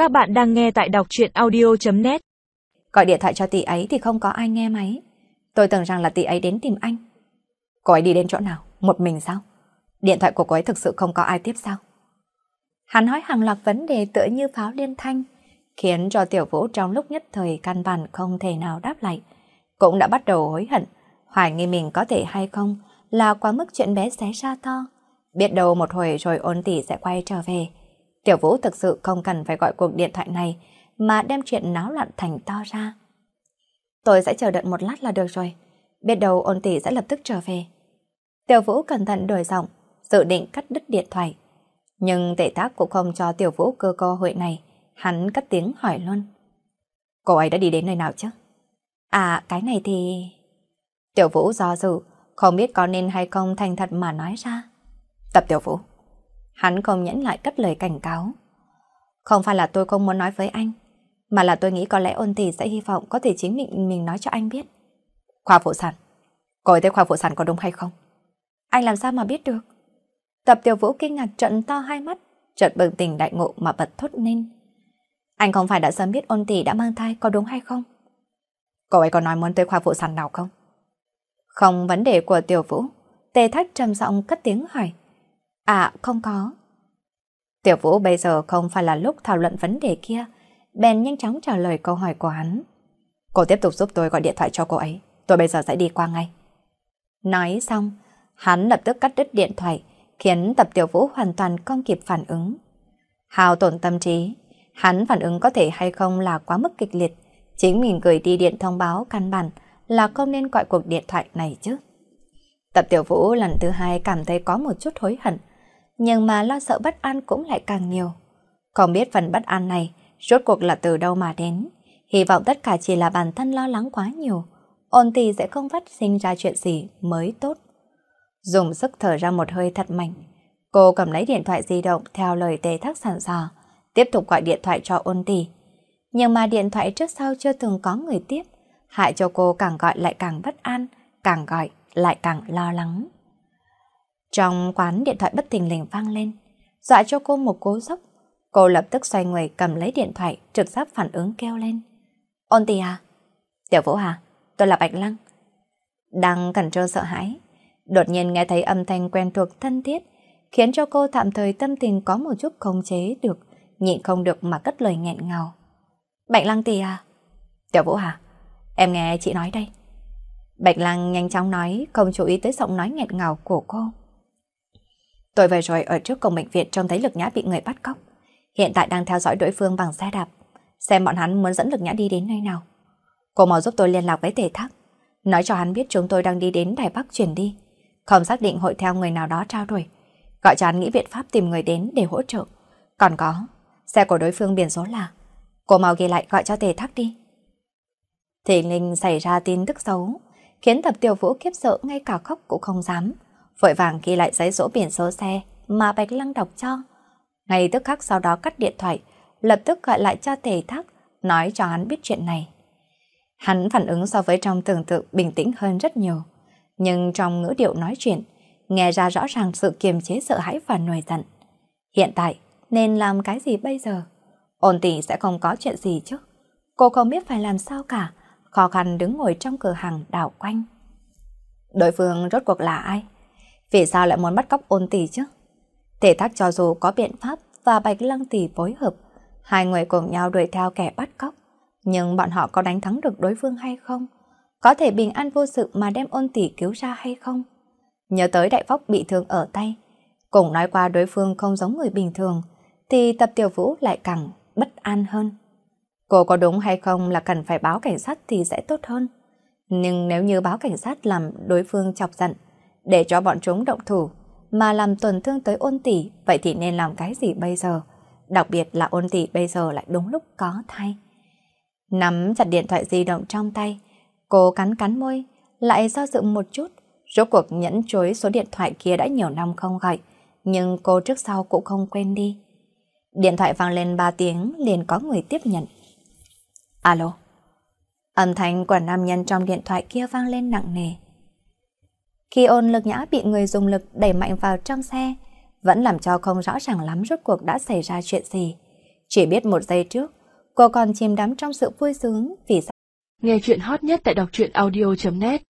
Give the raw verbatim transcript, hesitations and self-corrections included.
Các bạn đang nghe tại đọc truyện audio chấm net. Gọi điện thoại cho tỷ ấy thì không có ai nghe máy. Tôi tưởng rằng là tỷ ấy đến tìm anh. Cô ấy đi đến chỗ nào? Một mình sao? Điện thoại của cô ấy thực sự không có ai tiếp sao? Hắn hỏi hàng loạt vấn đề tựa như pháo liên thanh, khiến cho Tiểu Vũ trong lúc nhất thời căn bản không thể nào đáp lại. Cũng đã bắt đầu hối hận, hoài nghi mình có thể hay không là quá mức chuyện bé xé ra to. Biết đâu một hồi rồi Ôn tỷ sẽ quay trở về. Tiểu Vũ thực sự không cần phải gọi cuộc điện thoại này mà đem chuyện náo loạn thành to ra. Tôi sẽ chờ đợi một lát là được rồi. Biết đâu Ôn tỷ sẽ lập tức trở về. Tiểu Vũ cẩn thận đổi giọng, dự định cắt đứt điện thoại. Nhưng Tề Thác cũng không cho Tiểu Vũ cơ cơ hội này. Hắn cất tiếng hỏi luôn. Cô ấy đã đi đến nơi nào chứ? À, cái này thì... Tiểu Vũ do dự, không biết có nên hay không thành thật mà nói ra. Tập Tiểu Vũ. Hắn không nhẫn lại cất lời cảnh cáo. Không phải là tôi không muốn nói với anh, mà là tôi nghĩ có lẽ Ôn tỷ sẽ hy vọng có thể chính mình mình nói cho anh biết. Khoa phụ sản. Cô ấy tới khoa phụ sản có đúng hay không? Anh làm sao mà biết được? Tập Tiểu Vũ kinh ngạc trợn to hai mắt, chợt bừng tỉnh đại ngộ mà bật thốt lên. Anh không phải đã sớm biết Ôn tỷ đã mang thai có đúng hay không? Cô ấy có nói muốn tới khoa phụ sản nào không? Không vấn đề của Tiểu Vũ. Tề Thác trầm giọng cất tiếng hỏi. À, không có. Tiểu Vũ bây giờ không phải là lúc thảo luận vấn đề kia, bèn nhanh chóng trả lời câu hỏi của hắn. Cô tiếp tục giúp tôi gọi điện thoại cho cô ấy, tôi bây giờ sẽ đi qua ngay. Nói xong, hắn lập tức cắt đứt điện thoại, khiến Tập Tiểu Vũ hoàn toàn không kịp phản ứng. Hao tổn tâm trí, hắn phản ứng có thể hay không là quá mức kịch liệt, chính mình gửi đi điện thông báo căn bản là không nên gọi cuộc điện thoại này chứ. Tập Tiểu Vũ lần thứ hai cảm thấy có một chút hối hận, nhưng mà lo sợ bất an cũng lại càng nhiều. Không biết phần bất an này rốt cuộc là từ đâu mà đến, hy vọng tất cả chỉ là bản thân lo lắng quá nhiều, Ôn tỷ sẽ không phát sinh ra chuyện gì mới tốt. Dùng sức thở ra một hơi thật mạnh, cô cầm lấy điện thoại di động theo lời Tề Thác sẵn sò, tiếp tục gọi điện thoại cho Ôn tỷ. Nhưng mà điện thoại trước sau chưa từng có người tiếp, hại cho cô càng gọi lại càng bất an, càng gọi lại càng lo lắng. Trong quán điện thoại bất thình lình vang lên, dọa cho cô một cú sốc. Cô lập tức xoay người cầm lấy điện thoại, trực giác phản ứng kêu lên. Ôn tỷ à? Tiểu Vũ à? Tôi là Bạch Lăng. Đang cẩn trương sợ hãi, đột nhiên nghe thấy âm thanh quen thuộc thân thiết, khiến cho cô tạm thời tâm tình có một chút khống chế được, nhịn không được mà cất lời nghẹn ngào. Bạch Lăng tỷ à? Tiểu Vũ à? Em nghe chị nói đây. Bạch Lăng nhanh chóng nói, không chú ý tới giọng nói nghẹn ngào của cô. Tôi vừa rồi ở trước cổng bệnh viện trông thấy Lực Nhã bị người bắt cóc. Hiện tại đang theo dõi đối phương bằng xe đạp, xem bọn hắn muốn dẫn Lực Nhã đi đến nơi nào. Cô mau giúp tôi liên lạc với Tề Thác, nói cho hắn biết chúng tôi đang đi đến Đài Bắc chuyển đi, không xác định hội theo người nào đó trao đổi, gọi cho hắn nghĩ biện pháp tìm người đến để hỗ trợ. Còn có, xe của đối phương biển số là... Cô mau ghi lại gọi cho Tề Thác đi. Thì Linh xảy ra tin tức xấu, khiến Tập Tiểu Vũ khiếp sợ ngay cả khóc cũng không dám, vội vàng ghi lại giấy số biển số xe mà Bạch Lăng đọc cho. Ngay tức khắc sau đó cắt điện thoại, lập tức gọi lại cho Tề Thác, nói cho hắn biết chuyện này. Hắn phản ứng so với trong tưởng tượng bình tĩnh hơn rất nhiều, nhưng trong ngữ điệu nói chuyện, nghe ra rõ ràng sự kiềm chế sợ hãi và nổi giận. Hiện tại, nên làm cái gì bây giờ? Ôn tỷ sẽ không có chuyện gì chứ? Cô không biết phải làm sao cả, khó khăn đứng ngồi trong cửa hàng đảo quanh. Đối phương rốt cuộc là ai? Vì sao lại muốn bắt cóc Ôn tỷ chứ? Tề Thác cho dù có biện pháp và Bạch Lăng tỷ phối hợp, hai người cùng nhau đuổi theo kẻ bắt cóc, nhưng bọn họ có đánh thắng được đối phương hay không? Có thể bình an vô sự mà đem Ôn tỷ cứu ra hay không? Nhớ tới Đại Phóc bị thương ở tay, cùng nói qua đối phương không giống người bình thường, thì Tập Tiểu Vũ lại càng bất an hơn. Cô có đúng hay không là cần phải báo cảnh sát thì sẽ tốt hơn. Nhưng nếu như báo cảnh sát làm đối phương chọc giận, để cho bọn chúng động thủ, mà làm tổn thương tới Ôn tỷ, vậy thì nên làm cái gì bây giờ? Đặc biệt là Ôn tỷ bây giờ lại đúng lúc có thai. Nắm chặt điện thoại di động trong tay, cô cắn cắn môi, lại do dự một chút, rốt cuộc nhẫn chối số điện thoại kia đã nhiều năm không gọi, nhưng cô trước sau cũng không quên đi. Điện thoại vang lên ba tiếng liền có người tiếp nhận. Alo. Âm thanh của nam nhân trong điện thoại kia vang lên nặng nề. Khi Ôn Lực Nhã bị người dùng lực đẩy mạnh vào trong xe, vẫn làm cho không rõ ràng lắm rốt cuộc đã xảy ra chuyện gì. Chỉ biết một giây trước, cô còn chìm đắm trong sự vui sướng vì sao. Nghe chuyện hot nhất tại đọc truyện audio chấm net